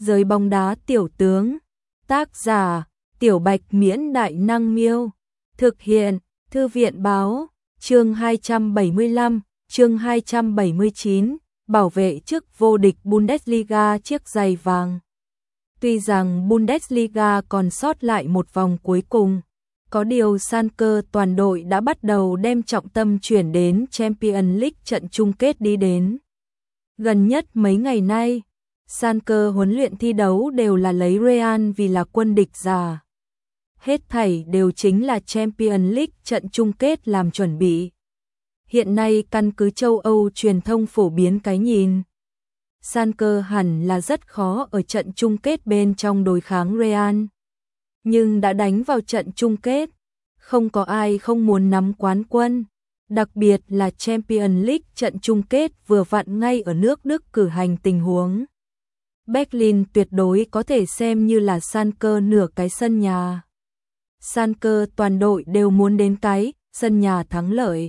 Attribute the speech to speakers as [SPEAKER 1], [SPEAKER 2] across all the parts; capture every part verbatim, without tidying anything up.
[SPEAKER 1] Giới bóng đá tiểu tướng. Tác giả: Tiểu Bạch Miễn Đại Năng Miêu. Thực hiện: Thư viện Báo. Chương hai trăm bảy mươi lăm, chương hai trăm bảy mươi chín, bảo vệ chức vô địch Bundesliga chiếc giày vàng. Tuy rằng Bundesliga còn sót lại một vòng cuối cùng, có điều Schalke toàn đội đã bắt đầu đem trọng tâm chuyển đến Champions League trận chung kết đi đến. Gần nhất mấy ngày nay, Schalke huấn luyện thi đấu đều là lấy Real vì là quân địch già. Hết thảy đều chính là Champions League trận chung kết làm chuẩn bị. Hiện nay căn cứ châu Âu truyền thông phổ biến cái nhìn, Schalke hẳn là rất khó ở trận chung kết bên trong đối kháng Real. Nhưng đã đánh vào trận chung kết, không có ai không muốn nắm quán quân. Đặc biệt là Champions League trận chung kết vừa vặn ngay ở nước Đức cử hành tình huống. Berlin tuyệt đối có thể xem như là Schalke nửa cái sân nhà. Schalke toàn đội đều muốn đến cái sân nhà thắng lợi.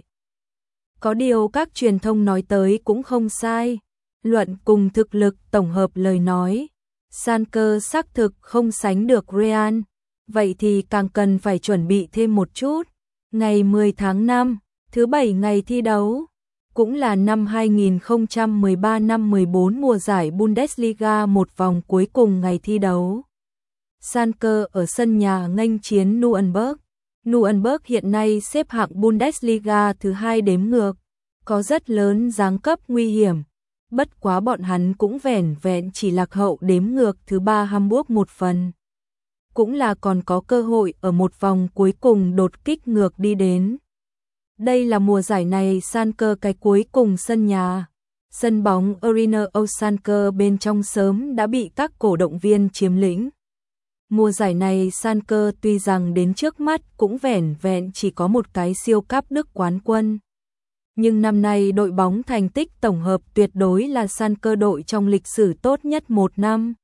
[SPEAKER 1] Có điều các truyền thông nói tới cũng không sai. Luận cùng thực lực tổng hợp lời nói, Schalke xác thực không sánh được Real. Vậy thì càng cần phải chuẩn bị thêm một chút. Ngày mười tháng năm, thứ bảy ngày thi đấu, cũng là năm hai nghìn không trăm mười ba năm mười bốn mùa giải Bundesliga một vòng cuối cùng ngày thi đấu. Schalke ở sân nhà nghênh chiến Nürnberg. Nürnberg hiện nay xếp hạng Bundesliga thứ hai đếm ngược, có rất lớn giáng cấp nguy hiểm. Bất quá bọn hắn cũng vẻn vẹn chỉ lạc hậu đếm ngược thứ ba Hamburg một phần. Cũng là còn có cơ hội ở một vòng cuối cùng đột kích ngược đi đến. Đây là mùa giải này Schalke cái cuối cùng sân nhà. Sân bóng Arena of Schalke bên trong sớm đã bị các cổ động viên chiếm lĩnh. Mùa giải này Schalke tuy rằng đến trước mắt cũng vẻn vẹn chỉ có một cái siêu cúp Đức quán quân. Nhưng năm nay đội bóng thành tích tổng hợp tuyệt đối là Schalke đội trong lịch sử tốt nhất một năm.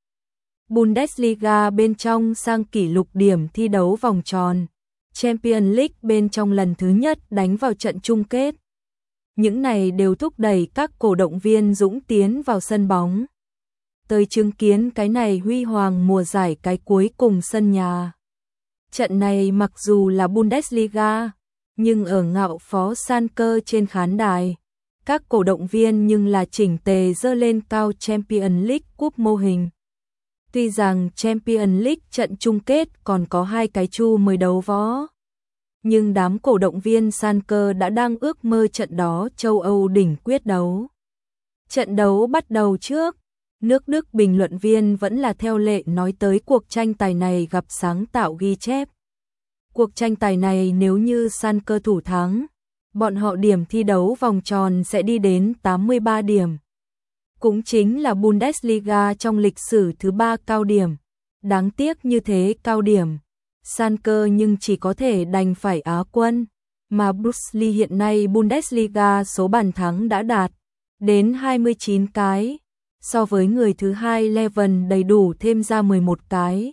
[SPEAKER 1] Bundesliga bên trong sang kỷ lục điểm thi đấu vòng tròn. Champions League bên trong lần thứ nhất đánh vào trận chung kết. Những này đều thúc đẩy các cổ động viên dũng tiến vào sân bóng. Tới chứng kiến cái này huy hoàng mùa giải cái cuối cùng sân nhà. Trận này mặc dù là Bundesliga, nhưng ở ngạo phó Schalke trên khán đài, các cổ động viên nhưng là chỉnh tề dơ lên cao Champions League cúp mô hình. Tuy rằng Champions League trận chung kết còn có hai cái chu mới đấu võ, nhưng đám cổ động viên Schalke đã đang ước mơ trận đó châu Âu đỉnh quyết đấu. Trận đấu bắt đầu trước, nước Đức bình luận viên vẫn là theo lệ nói tới cuộc tranh tài này gặp sáng tạo ghi chép. Cuộc tranh tài này nếu như Schalke thủ thắng, bọn họ điểm thi đấu vòng tròn sẽ đi đến tám mươi ba điểm. Cũng chính là Bundesliga trong lịch sử thứ ba cao điểm. Đáng tiếc như thế cao điểm, Schalke nhưng chỉ có thể đành phải Á quân, mà Bruce Lee hiện nay Bundesliga số bàn thắng đã đạt đến hai mươi chín cái, so với người thứ hai Leven đầy đủ thêm ra mười một cái.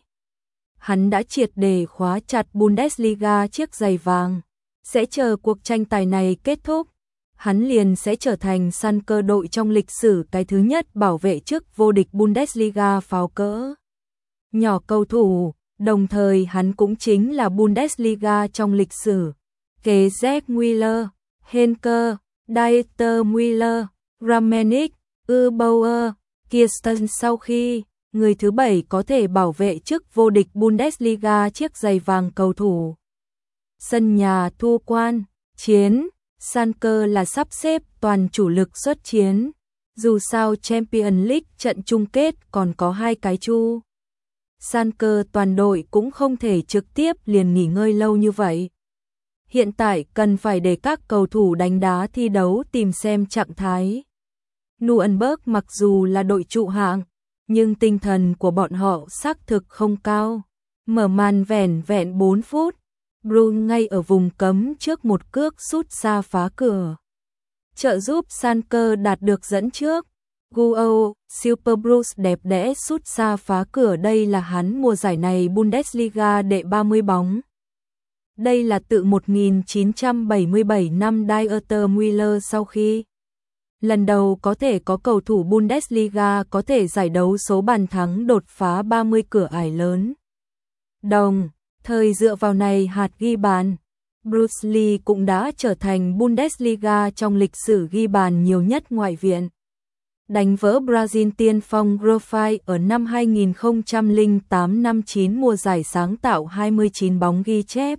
[SPEAKER 1] Hắn đã triệt để khóa chặt Bundesliga chiếc giày vàng, sẽ chờ cuộc tranh tài này kết thúc. Hắn liền sẽ trở thành Schalke đội trong lịch sử cái thứ nhất bảo vệ chức vô địch Bundesliga pháo cỡ nhỏ cầu thủ, đồng thời hắn cũng chính là Bundesliga trong lịch sử. Kế Gerd Müller, Henke, Dieter Müller, Rangnick, Eubauer, Kirsten sau khi người thứ bảy có thể bảo vệ chức vô địch Bundesliga chiếc giày vàng cầu thủ. Sân nhà thu quan, chiến. Schalke là sắp xếp toàn chủ lực xuất chiến, dù sao Champions League trận chung kết còn có hai cái chu. Schalke toàn đội cũng không thể trực tiếp liền nghỉ ngơi lâu như vậy. Hiện tại cần phải để các cầu thủ đánh đá thi đấu tìm xem trạng thái. Nürnberg mặc dù là đội trụ hạng, nhưng tinh thần của bọn họ xác thực không cao. Mở màn vẻn vẹn bốn phút. Brune ngay ở vùng cấm trước một cước sút xa phá cửa, trợ giúp Schalke đạt được dẫn trước. Guo Super Bruce đẹp đẽ sút xa phá cửa, đây là hắn mùa giải này Bundesliga đệ ba mươi bóng. Đây là tự một nghìn chín trăm bảy mươi bảy năm Dieter Müller sau khi Lần đầu có thể có cầu thủ Bundesliga có thể giải đấu số bàn thắng đột phá ba mươi cửa ải lớn. Đồng thời dựa vào này hạt ghi bàn, Bruce Lee cũng đã trở thành Bundesliga trong lịch sử ghi bàn nhiều nhất ngoại viện. Đánh vỡ Brazil tiên phong Cruyff ở năm hai nghìn không trăm lẻ tám năm chín mùa giải sáng tạo hai mươi chín bóng ghi chép.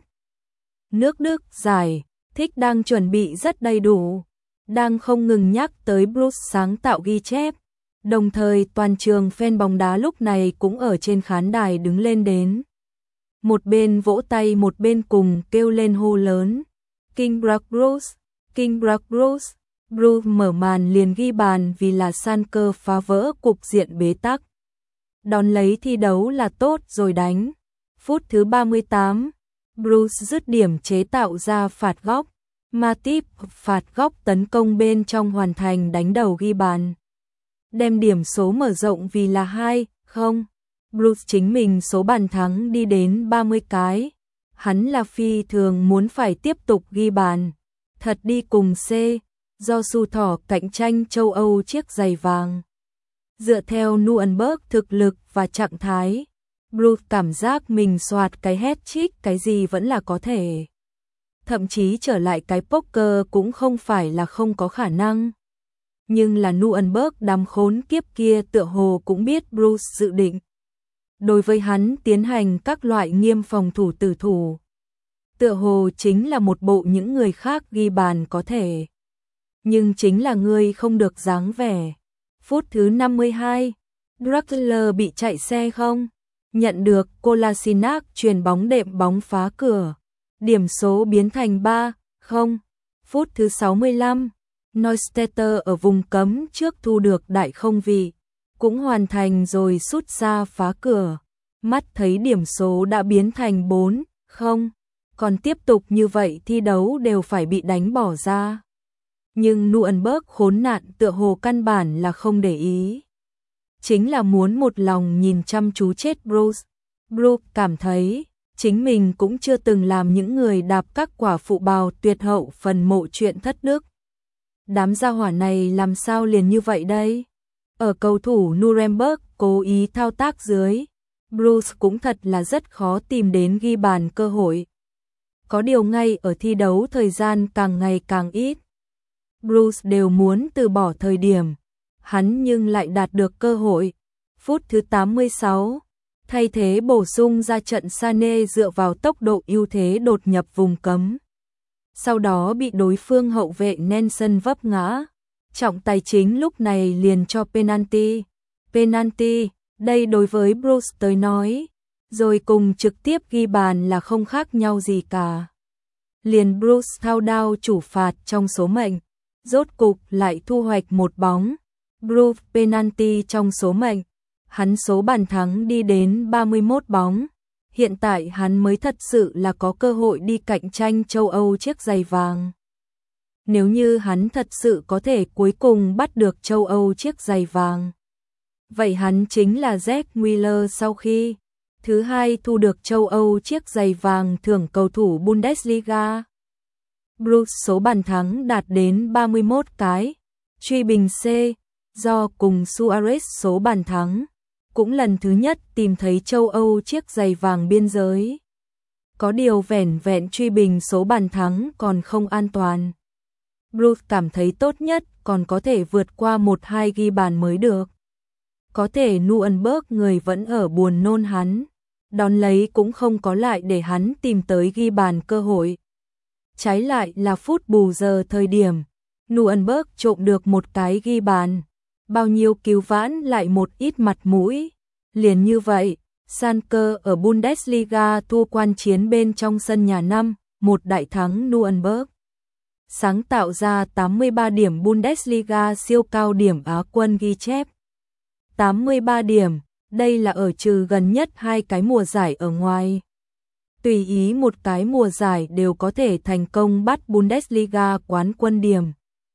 [SPEAKER 1] Nước Đức giải thích đang chuẩn bị rất đầy đủ, đang không ngừng nhắc tới Bruce sáng tạo ghi chép. Đồng thời toàn trường fan bóng đá lúc này cũng ở trên khán đài đứng lên đến. Một bên vỗ tay một bên cùng kêu lên hô lớn. King Bruce, King Bruce. Bruce mở màn liền ghi bàn vì là Schalke phá vỡ cục diện bế tắc. Đón lấy thi đấu là tốt rồi đánh. Phút thứ ba mươi tám, Bruce dứt điểm chế tạo ra phạt góc. Matip phạt góc tấn công bên trong hoàn thành đánh đầu ghi bàn. Đem điểm số mở rộng vì là hai không. Bruce chính mình số bàn thắng đi đến ba mươi cái. Hắn là phi thường muốn phải tiếp tục ghi bàn. Thật đi cùng C. Do su thỏ cạnh tranh châu Âu chiếc giày vàng. Dựa theo Nuremberg thực lực và trạng thái, Bruce cảm giác mình soạt cái hat-trick cái gì vẫn là có thể. Thậm chí trở lại cái poker cũng không phải là không có khả năng. Nhưng là Nuremberg đám khốn kiếp kia tựa hồ cũng biết Bruce dự định. Đối với hắn tiến hành các loại nghiêm phòng thủ tử thủ. Tựa hồ chính là một bộ những người khác ghi bàn có thể. Nhưng chính là người không được dáng vẻ. Phút thứ năm mươi hai, Draxler bị chạy xe không? Nhận được Kolasinac truyền bóng đệm bóng phá cửa. Điểm số biến thành ba không. Phút thứ sáu mươi lăm, Neustädter ở vùng cấm trước thu được đại không vị. Cũng hoàn thành rồi sút xa phá cửa. Mắt thấy điểm số đã biến thành bốn không. Còn tiếp tục như vậy thi đấu đều phải bị đánh bỏ ra. Nhưng Nuremberg khốn nạn tựa hồ căn bản là không để ý. Chính là muốn một lòng nhìn chăm chú chết Bruce. Bruce cảm thấy chính mình cũng chưa từng làm những người đạp các quả phụ bào tuyệt hậu phần mộ chuyện thất đức. Đám gia hỏa này làm sao liền như vậy đây? Ở cầu thủ Nuremberg cố ý thao tác dưới, Bruce cũng thật là rất khó tìm đến ghi bàn cơ hội. Có điều ngay ở thi đấu thời gian càng ngày càng ít. Bruce đều muốn từ bỏ thời điểm, hắn nhưng lại đạt được cơ hội. Phút thứ tám mươi sáu, thay thế bổ sung ra trận Sané dựa vào tốc độ ưu thế đột nhập vùng cấm. Sau đó bị đối phương hậu vệ Nelson vấp ngã. Trọng tài chính lúc này liền cho penalty. Penalty, đây đối với Bruce tới nói, rồi cùng trực tiếp ghi bàn là không khác nhau gì cả. Liền Bruce thao đao chủ phạt trong số mệnh. Rốt cục lại thu hoạch một bóng. Bruce penalty trong số mệnh. Hắn số bàn thắng đi đến ba mươi mốt bóng. Hiện tại hắn mới thật sự là có cơ hội đi cạnh tranh châu Âu chiếc giày vàng. Nếu như hắn thật sự có thể cuối cùng bắt được châu Âu chiếc giày vàng. Vậy hắn chính là Jack Miller sau khi thứ hai thu được châu Âu chiếc giày vàng thưởng cầu thủ Bundesliga. Bruce số bàn thắng đạt đến ba mươi mốt cái, truy bình C, do cùng Suarez số bàn thắng, cũng lần thứ nhất tìm thấy châu Âu chiếc giày vàng biên giới. Có điều vẻn vẹn truy bình số bàn thắng còn không an toàn. Bruce cảm thấy tốt nhất còn có thể vượt qua một hai ghi bàn mới được. Có thể Nuremberg người vẫn ở buồn nôn hắn, đón lấy cũng không có lại để hắn tìm tới ghi bàn cơ hội. Trái lại là phút bù giờ thời điểm, Nuremberg trộm được một cái ghi bàn, bao nhiêu cứu vãn lại một ít mặt mũi. Liền như vậy, Schalke ở Bundesliga thua quan chiến bên trong sân nhà năm một đại thắng Nuremberg. Sáng tạo ra tám mươi ba điểm Bundesliga siêu cao điểm Á quân ghi chép. tám mươi ba điểm, đây là ở trừ gần nhất hai cái mùa giải ở ngoài. Tùy ý một cái mùa giải đều có thể thành công bắt Bundesliga quán quân điểm.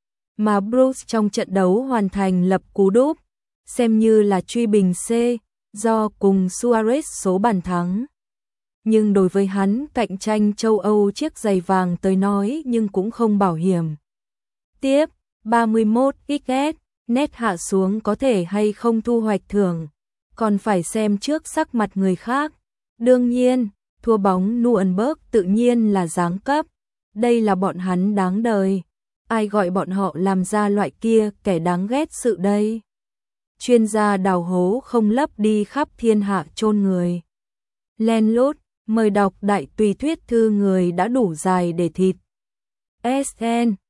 [SPEAKER 1] Mà Bruce trong trận đấu hoàn thành lập cú đúp, xem như là truy bình C, do cùng Suarez số bàn thắng. Nhưng đối với hắn cạnh tranh châu Âu chiếc giày vàng tới nói nhưng cũng không bảo hiểm. Tiếp, ba mươi mốt x S, nét hạ xuống có thể hay không thu hoạch thưởng, còn phải xem trước sắc mặt người khác. Đương nhiên, thua bóng Nuremberg tự nhiên là giáng cấp, đây là bọn hắn đáng đời. Ai gọi bọn họ làm ra loại kia kẻ đáng ghét sự đây. Chuyên gia đào hố không lấp đi khắp thiên hạ chôn người. Len lút, mời đọc đại tùy thuyết thư người đã đủ dài để thịt. ét en